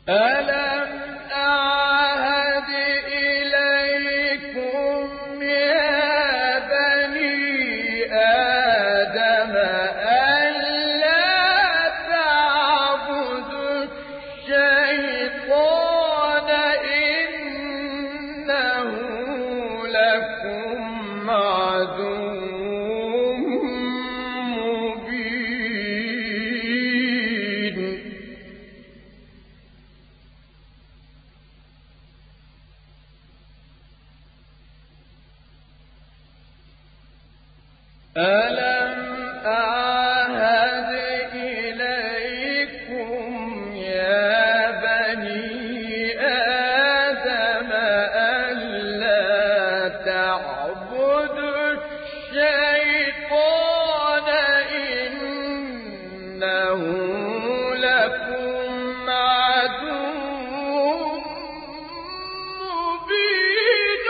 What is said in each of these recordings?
ألم أعهد إليكم يا بني آدم ألا تعبدوا الشيطان إنه لكم عدو ألم أعهد إليكم يا بني آدم ألا تعبدوا الشيطان إنه لكم عدو مبين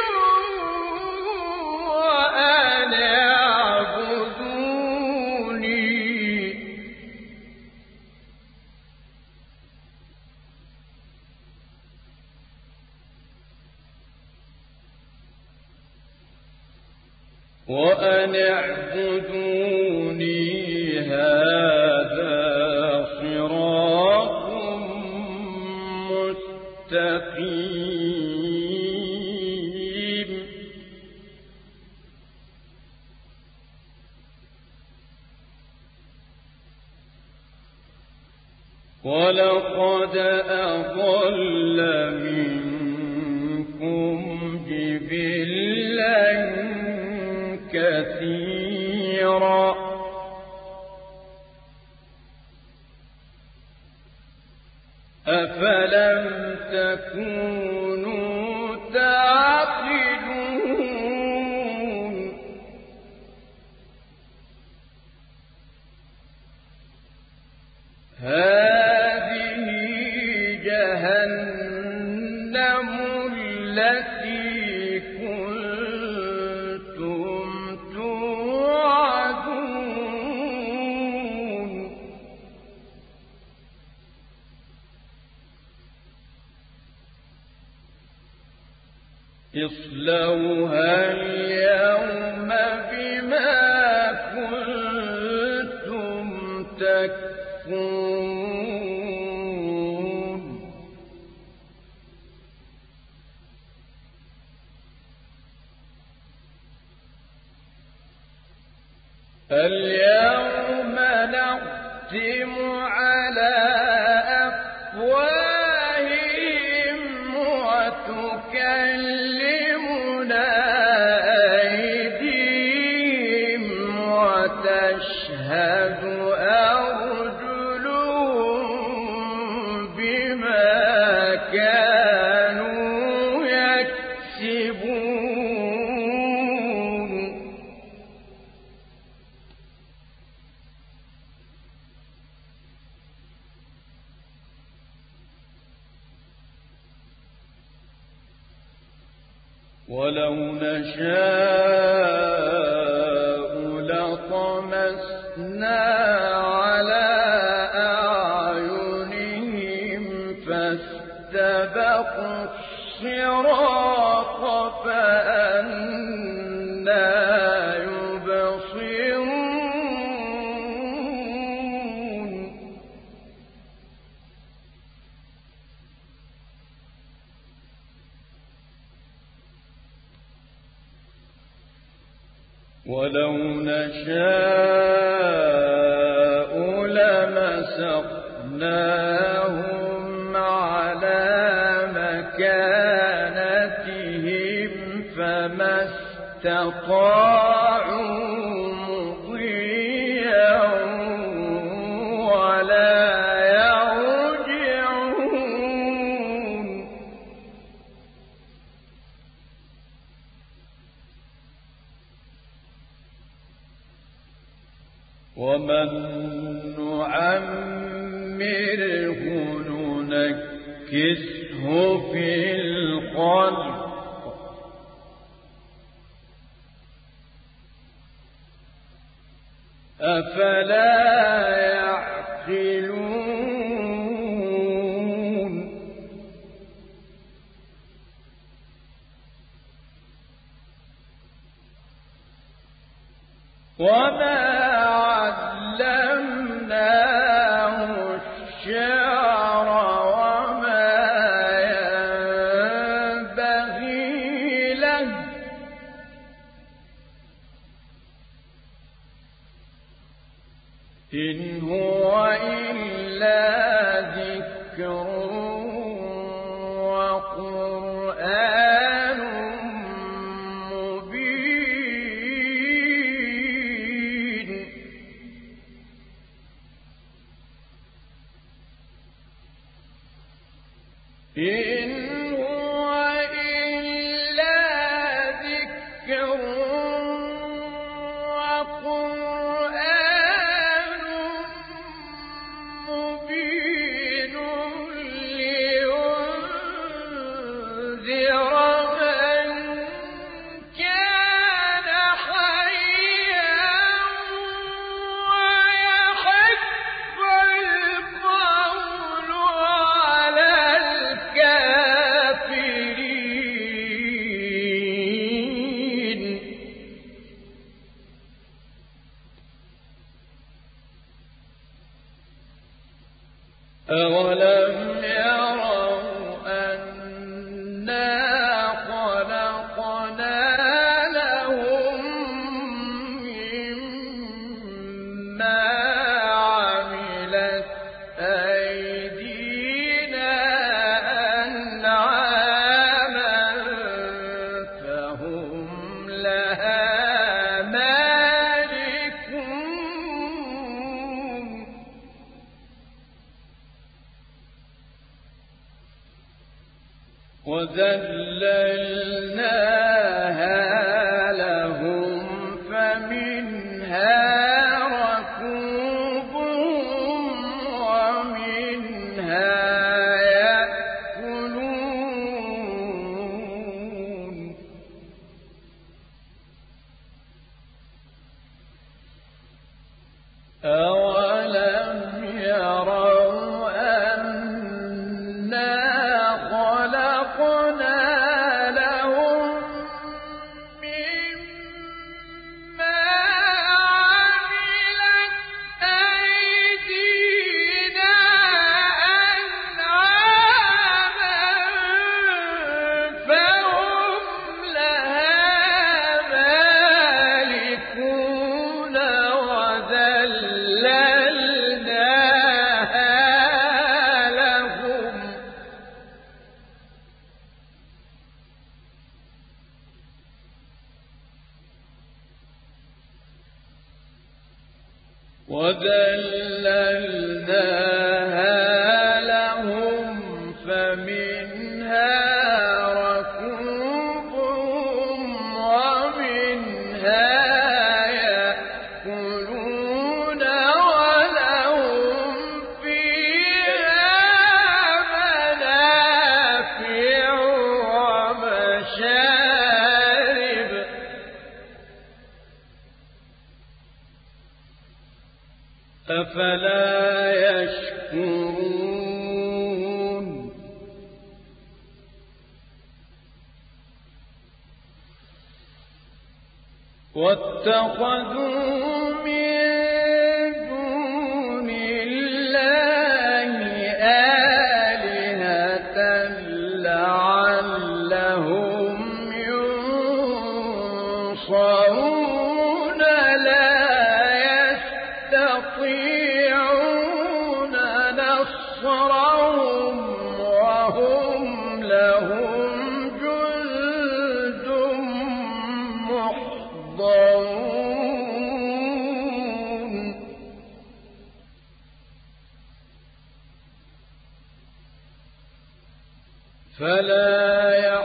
وأن اعبدوني هذا صراط مستقيم ولقد أضل منكم جبلا كثيرا أفلم تكونوا تعقلون هذه جهنم التي كنتم توعدون اصلوها اليوم بما كنتم تكفرون اليوم نختم على أفواههم وتكلمنا أيديهم وتشهد أرجلهم بما كانوا يكسبون ولو نشاء لطمسنا على أعينهم فاستبقوا الصراط فأنى يبصرون ولو نشاء لمسخناهم على مكانتهم فما استطاعوا مضيا ولا يرجعون ومن نعمره ننكسه في الخلق أفلا يعقلون الشعر وما ينبغي له إن هو إلا ذكر وقرآن مبين إن هو إلا ذكر وقرآن مبين لينذر من كان حيا ويحق القول على الكافرين أولم يروا أنا خلقنا لهم مما عملت أيدينا أنعاما فهم لها مالكون وذللناها لهم فمنها ركوبهم ومنها يأكلون أولم يروا أنا خلقنا لهم مما عملت أيدينا أنعاما فهم لها مالكون وذللناها لهم فمنها ركوبهم ومنها يأكلون ولهم فيها منافع ومشارب أفلا يشكرون واتخذوا من دون الله آلهة لعلهم ينصرون لا يستطيعون نصرهم وهم لهم جند محضرون فلا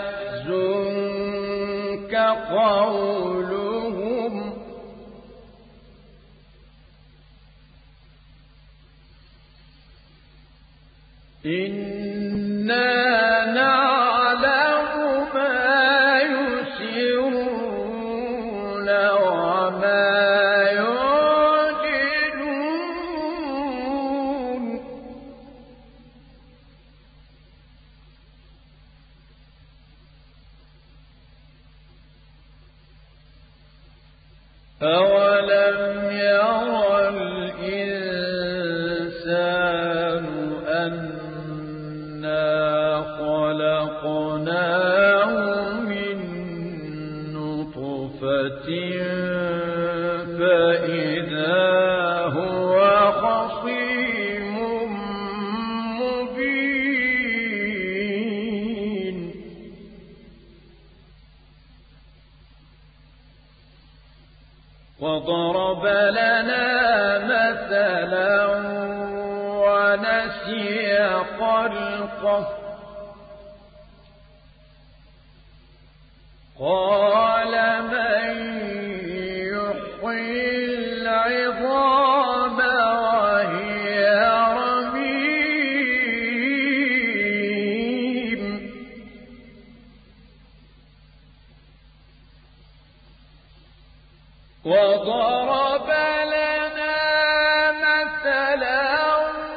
يحزنك قولهم إنا نعلم ما يسرون وما يعلنون أولم يرى الإنسان ونسي خلقه قال من يحيي العظام وهي رميم وضرب لنا مثلا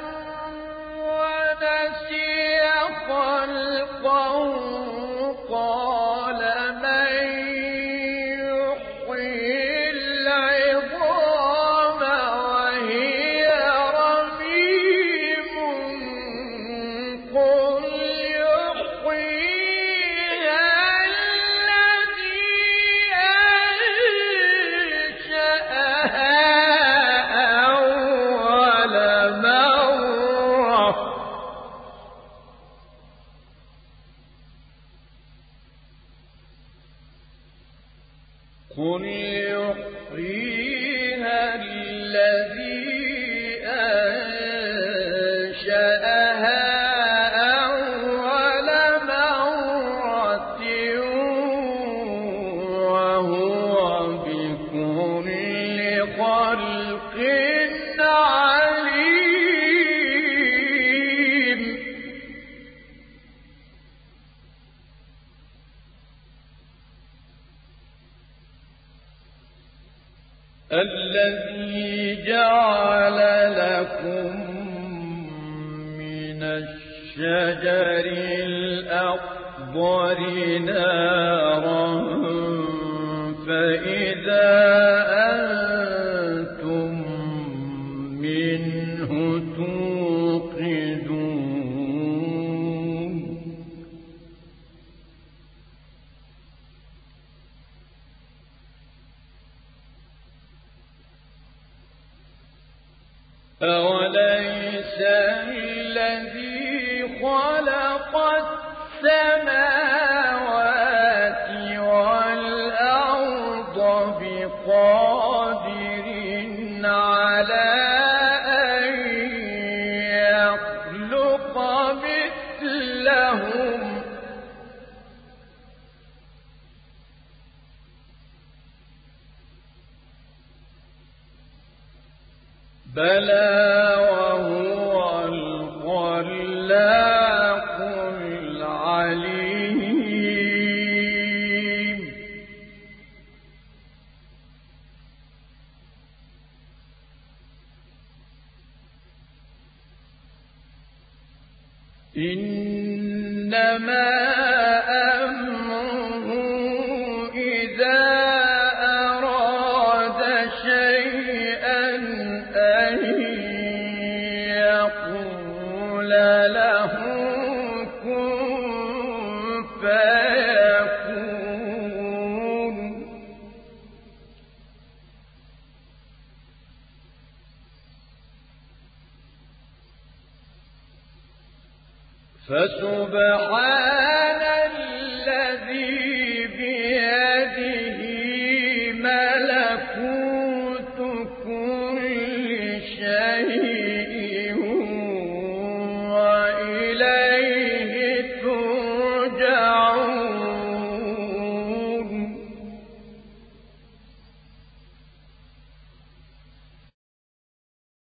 ونسي خلقه قال من يحيي العظام وهي رميم قل يحييها الذي أنشأها أول مرة قل يحييها الذي أنشأها أول مرة وهو بكل خلق عليم الذي جعل لكم من الشجر الأخضر نارا فإذا أنتم منه توقدون أوليس الذي خلق السماوات والأرض بقادر على أن يخلق مثلهم بلى وهو الخلاق العليم إنما أمره إذا أراد شيئا أن يقول له كن فيكون فسبحان الذي